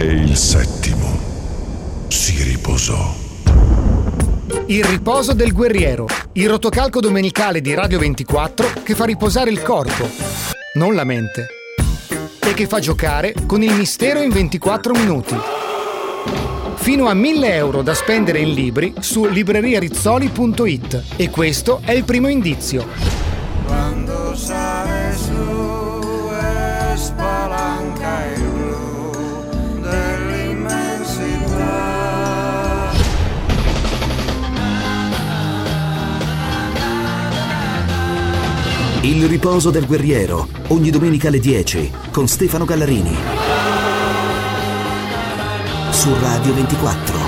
e il settimo si riposò. Il riposo del guerriero, il rotocalco domenicale di Radio 24 che fa riposare il corpo, non la mente, e che fa giocare con il mistero in 24 minuti. Fino a 1.000 euro da spendere in libri su libreriarizzoli.it, e questo è il primo indizio. Quando sale su e spalanca il blu dell'immensità. Il riposo del guerriero, ogni domenica alle 10 con Stefano Gallarini su Radio 24.